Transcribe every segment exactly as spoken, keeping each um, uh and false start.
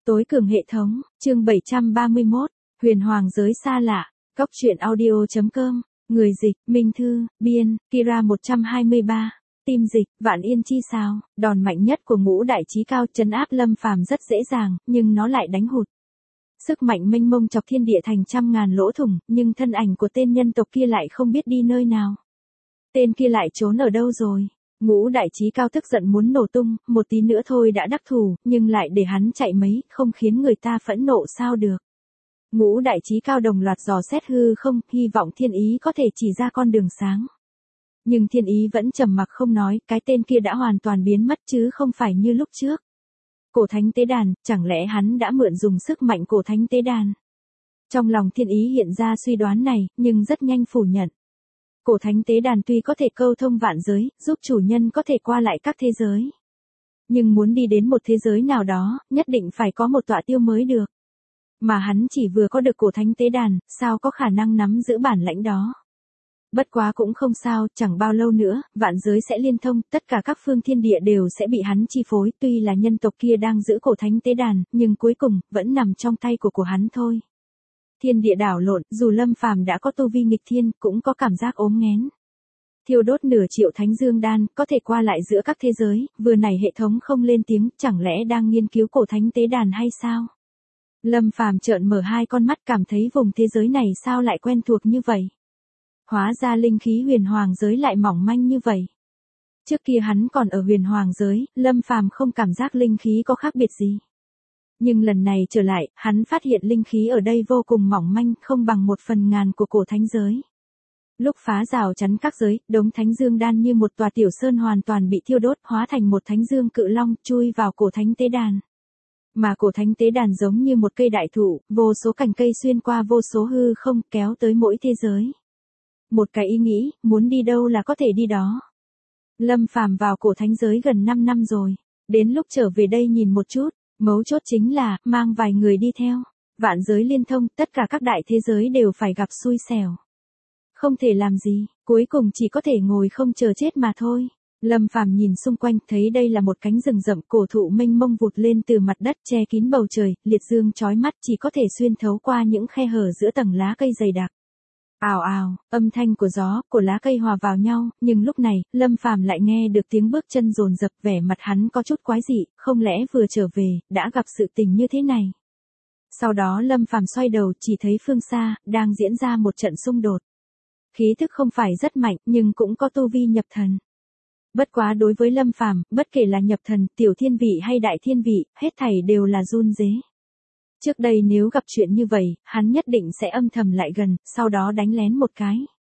Tối cường hệ thống, chương bảy trăm ba mươi mốt, huyền hoàng giới xa lạ, góc truyện audio.com, người dịch, Minh Thư, biên, Kira một trăm hai mươi ba, tim dịch, Vạn Yên chi sao, đòn mạnh nhất của ngũ đại chí cao trấn áp Lâm Phàm rất dễ dàng, nhưng nó lại đánh hụt. Sức mạnh mênh mông chọc thiên địa thành trăm ngàn lỗ thủng, nhưng thân ảnh của tên nhân tộc kia lại không biết đi nơi nào. Tên kia lại trốn ở đâu rồi? Ngũ đại chí cao tức giận muốn nổ tung, một tí nữa thôi đã đắc thủ, nhưng lại để hắn chạy mấy, không khiến người ta phẫn nộ sao được. Ngũ đại chí cao đồng loạt dò xét hư không, hy vọng thiên ý có thể chỉ ra con đường sáng. Nhưng thiên ý vẫn trầm mặc không nói, cái tên kia đã hoàn toàn biến mất chứ không phải như lúc trước. Cổ thánh tế đàn, chẳng lẽ hắn đã mượn dùng sức mạnh cổ thánh tế đàn? Trong lòng thiên ý hiện ra suy đoán này, nhưng rất nhanh phủ nhận. Cổ thánh tế đàn tuy có thể câu thông vạn giới, giúp chủ nhân có thể qua lại các thế giới. Nhưng muốn đi đến một thế giới nào đó, nhất định phải có một tọa tiêu mới được. Mà hắn chỉ vừa có được cổ thánh tế đàn, sao có khả năng nắm giữ bản lãnh đó. Bất quá cũng không sao, chẳng bao lâu nữa, vạn giới sẽ liên thông, tất cả các phương thiên địa đều sẽ bị hắn chi phối, tuy là nhân tộc kia đang giữ cổ thánh tế đàn, nhưng cuối cùng, vẫn nằm trong tay của của hắn thôi. Thiên địa đảo lộn, dù Lâm Phàm đã có tu vi nghịch thiên, cũng có cảm giác ốm nghén. Thiêu đốt nửa triệu thánh dương đan, có thể qua lại giữa các thế giới, vừa này hệ thống không lên tiếng, chẳng lẽ đang nghiên cứu cổ thánh tế đàn hay sao? Lâm Phàm trợn mở hai con mắt cảm thấy vùng thế giới này sao lại quen thuộc như vậy? Hóa ra linh khí huyền hoàng giới lại mỏng manh như vậy. Trước kia hắn còn ở huyền hoàng giới, Lâm Phàm không cảm giác linh khí có khác biệt gì. Nhưng lần này trở lại, hắn phát hiện linh khí ở đây vô cùng mỏng manh, không bằng một phần ngàn của cổ thánh giới. Lúc phá rào chắn các giới, đống thánh dương đan như một tòa tiểu sơn hoàn toàn bị thiêu đốt, hóa thành một thánh dương cự long, chui vào cổ thánh tế đàn. Mà cổ thánh tế đàn giống như một cây đại thụ, vô số cành cây xuyên qua vô số hư không, kéo tới mỗi thế giới. Một cái ý nghĩ, muốn đi đâu là có thể đi đó. Lâm Phàm vào cổ thánh giới gần năm năm rồi, đến lúc trở về đây nhìn một chút. Mấu chốt chính là, mang vài người đi theo. Vạn giới liên thông, tất cả các đại thế giới đều phải gặp xui xẻo. Không thể làm gì, cuối cùng chỉ có thể ngồi không chờ chết mà thôi. Lâm Phàm nhìn xung quanh, thấy đây là một cánh rừng rậm, cổ thụ mênh mông vụt lên từ mặt đất che kín bầu trời, liệt dương chói mắt chỉ có thể xuyên thấu qua những khe hở giữa tầng lá cây dày đặc. Ào ào, âm thanh của gió, của lá cây hòa vào nhau, nhưng lúc này, Lâm Phàm lại nghe được tiếng bước chân dồn dập, vẻ mặt hắn có chút quái dị, không lẽ vừa trở về, đã gặp sự tình như thế này. Sau đó Lâm Phàm xoay đầu, chỉ thấy phương xa, đang diễn ra một trận xung đột. Khí thức không phải rất mạnh, nhưng cũng có tu vi nhập thần. Bất quá đối với Lâm Phàm, bất kể là nhập thần, tiểu thiên vị hay đại thiên vị, hết thảy đều là run rế. Trước đây nếu gặp chuyện như vậy, hắn nhất định sẽ âm thầm lại gần, sau đó đánh lén một cái.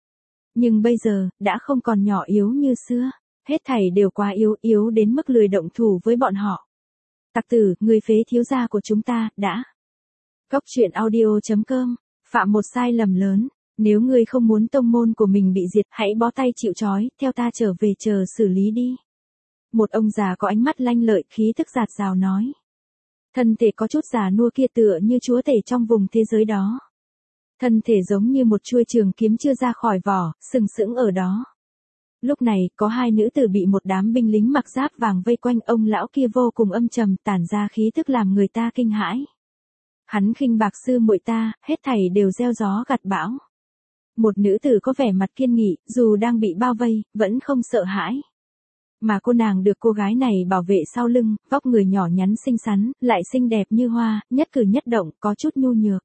Nhưng bây giờ, đã không còn nhỏ yếu như xưa, hết thảy đều quá yếu, yếu đến mức lười động thủ với bọn họ. Tặc tử, người phế thiếu gia của chúng ta, đã. Góc truyện audio.com, phạm một sai lầm lớn, nếu ngươi không muốn tông môn của mình bị diệt, hãy bó tay chịu trói, theo ta trở về chờ xử lý đi. Một ông già có ánh mắt lanh lợi, khí tức giạt rào nói. Thân thể có chút già nua kia tựa như chúa tể trong vùng thế giới đó. Thân thể giống như một chuôi trường kiếm chưa ra khỏi vỏ, sừng sững ở đó. Lúc này, có hai nữ tử bị một đám binh lính mặc giáp vàng vây quanh, ông lão kia vô cùng âm trầm, tản ra khí tức làm người ta kinh hãi. Hắn khinh bạc sư muội ta, hết thảy đều gieo gió gặt bão. Một nữ tử có vẻ mặt kiên nghị, dù đang bị bao vây, vẫn không sợ hãi. Mà cô nàng được cô gái này bảo vệ sau lưng, vóc người nhỏ nhắn xinh xắn, lại xinh đẹp như hoa, nhất cử nhất động, có chút nhu nhược.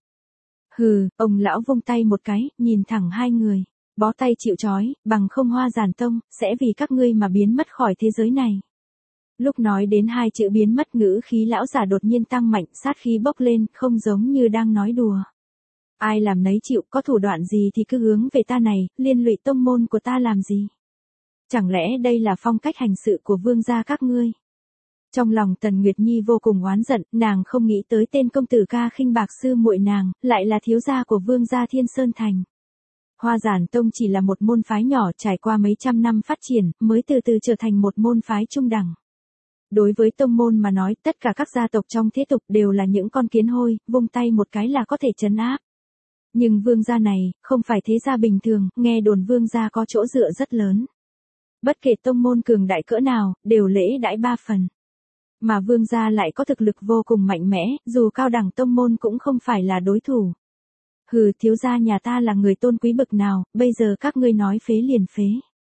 Hừ, ông lão vung tay một cái, nhìn thẳng hai người. Bó tay chịu trói, bằng không Hoa Giản Tông, sẽ vì các ngươi mà biến mất khỏi thế giới này. Lúc nói đến hai chữ biến mất, ngữ khí lão giả đột nhiên tăng mạnh, sát khí bốc lên, không giống như đang nói đùa. Ai làm nấy chịu, có thủ đoạn gì thì cứ hướng về ta này, liên lụy tông môn của ta làm gì? Chẳng lẽ đây là phong cách hành sự của vương gia các ngươi? Trong lòng Tần Nguyệt Nhi vô cùng oán giận, nàng không nghĩ tới tên công tử ca khinh bạc sư muội nàng, lại là thiếu gia của vương gia Thiên Sơn Thành. Hoa Giản Tông chỉ là một môn phái nhỏ trải qua mấy trăm năm phát triển, mới từ từ trở thành một môn phái trung đẳng. Đối với tông môn mà nói, tất cả các gia tộc trong thế tục đều là những con kiến hôi, vung tay một cái là có thể trấn áp. Nhưng vương gia này, không phải thế gia bình thường, nghe đồn vương gia có chỗ dựa rất lớn. Bất kể tông môn cường đại cỡ nào, đều lễ đãi ba phần. Mà vương gia lại có thực lực vô cùng mạnh mẽ, dù cao đẳng tông môn cũng không phải là đối thủ. Hừ, thiếu gia nhà ta là người tôn quý bậc nào, bây giờ các ngươi nói phế liền phế.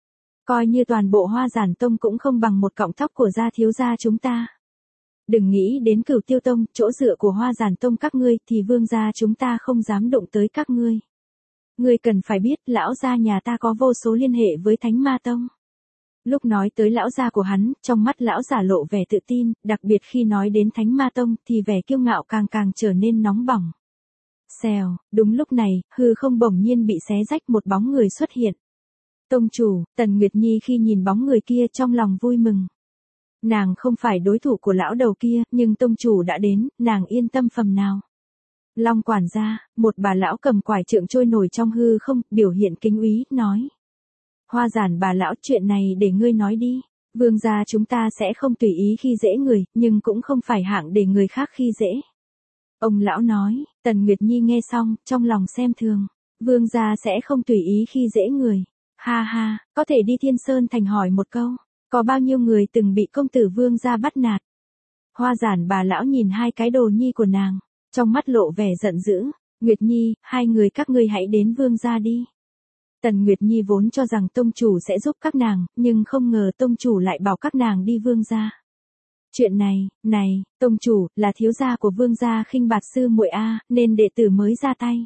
Coi như toàn bộ Hoa Giản Tông cũng không bằng một cọng tóc của gia thiếu gia chúng ta. Đừng nghĩ đến Cửu Tiêu Tông, chỗ dựa của Hoa Giản Tông các ngươi thì vương gia chúng ta không dám động tới các ngươi. Ngươi cần phải biết, lão gia nhà ta có vô số liên hệ với Thánh Ma Tông. Lúc nói tới lão gia của hắn, trong mắt lão giả lộ vẻ tự tin, đặc biệt khi nói đến Thánh Ma Tông thì vẻ kiêu ngạo càng càng trở nên nóng bỏng. Xèo, đúng lúc này, hư không bỗng nhiên bị xé rách, một bóng người xuất hiện. Tông chủ, Tần Nguyệt Nhi khi nhìn bóng người kia trong lòng vui mừng. Nàng không phải đối thủ của lão đầu kia, nhưng tông chủ đã đến, nàng yên tâm phần nào. Long quản gia, một bà lão cầm quải trượng trôi nổi trong hư không, biểu hiện kính úy, nói. Hoa Giản bà lão, chuyện này để ngươi nói đi. Vương gia chúng ta sẽ không tùy ý khi dễ người, nhưng cũng không phải hạng để người khác khi dễ. Ông lão nói. Tần Nguyệt Nhi nghe xong, trong lòng xem thường. Vương gia sẽ không tùy ý khi dễ người. Ha ha, có thể đi Thiên Sơn Thành hỏi một câu. Có bao nhiêu người từng bị công tử vương gia bắt nạt? Hoa Giản bà lão nhìn hai cái đồ nhi của nàng, trong mắt lộ vẻ giận dữ. Nguyệt Nhi, hai người các ngươi hãy đến vương gia đi. Tần Nguyệt Nhi vốn cho rằng tông chủ sẽ giúp các nàng, nhưng không ngờ tông chủ lại bảo các nàng đi vương gia. Chuyện này, này, tông chủ, là thiếu gia của vương gia khinh bạt sư muội a, nên đệ tử mới ra tay.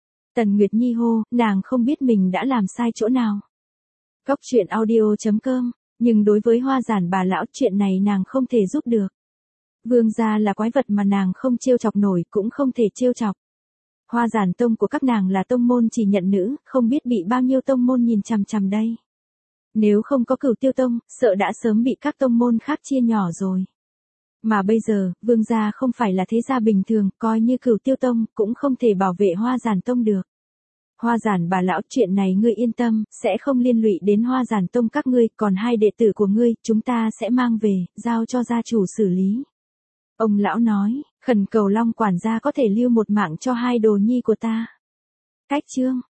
Tần Nguyệt Nhi hô, nàng không biết mình đã làm sai chỗ nào. Góc truyện audio chấm com, nhưng đối với Hoa Giản bà lão, chuyện này nàng không thể giúp được. Vương gia là quái vật mà nàng không trêu chọc nổi, cũng không thể trêu chọc. Hoa Giản Tông của các nàng là tông môn chỉ nhận nữ, không biết bị bao nhiêu tông môn nhìn chằm chằm đây. Nếu không có Cửu Tiêu Tông, sợ đã sớm bị các tông môn khác chia nhỏ rồi. Mà bây giờ, vương gia không phải là thế gia bình thường, coi như Cửu Tiêu Tông, cũng không thể bảo vệ Hoa Giản Tông được. Hoa Giản bà lão, chuyện này ngươi yên tâm, sẽ không liên lụy đến Hoa Giản Tông các ngươi, còn hai đệ tử của ngươi, chúng ta sẽ mang về, giao cho gia chủ xử lý. Ông lão nói, khẩn cầu Long quản gia có thể lưu một mạng cho hai đồ nhi của ta. Cách chương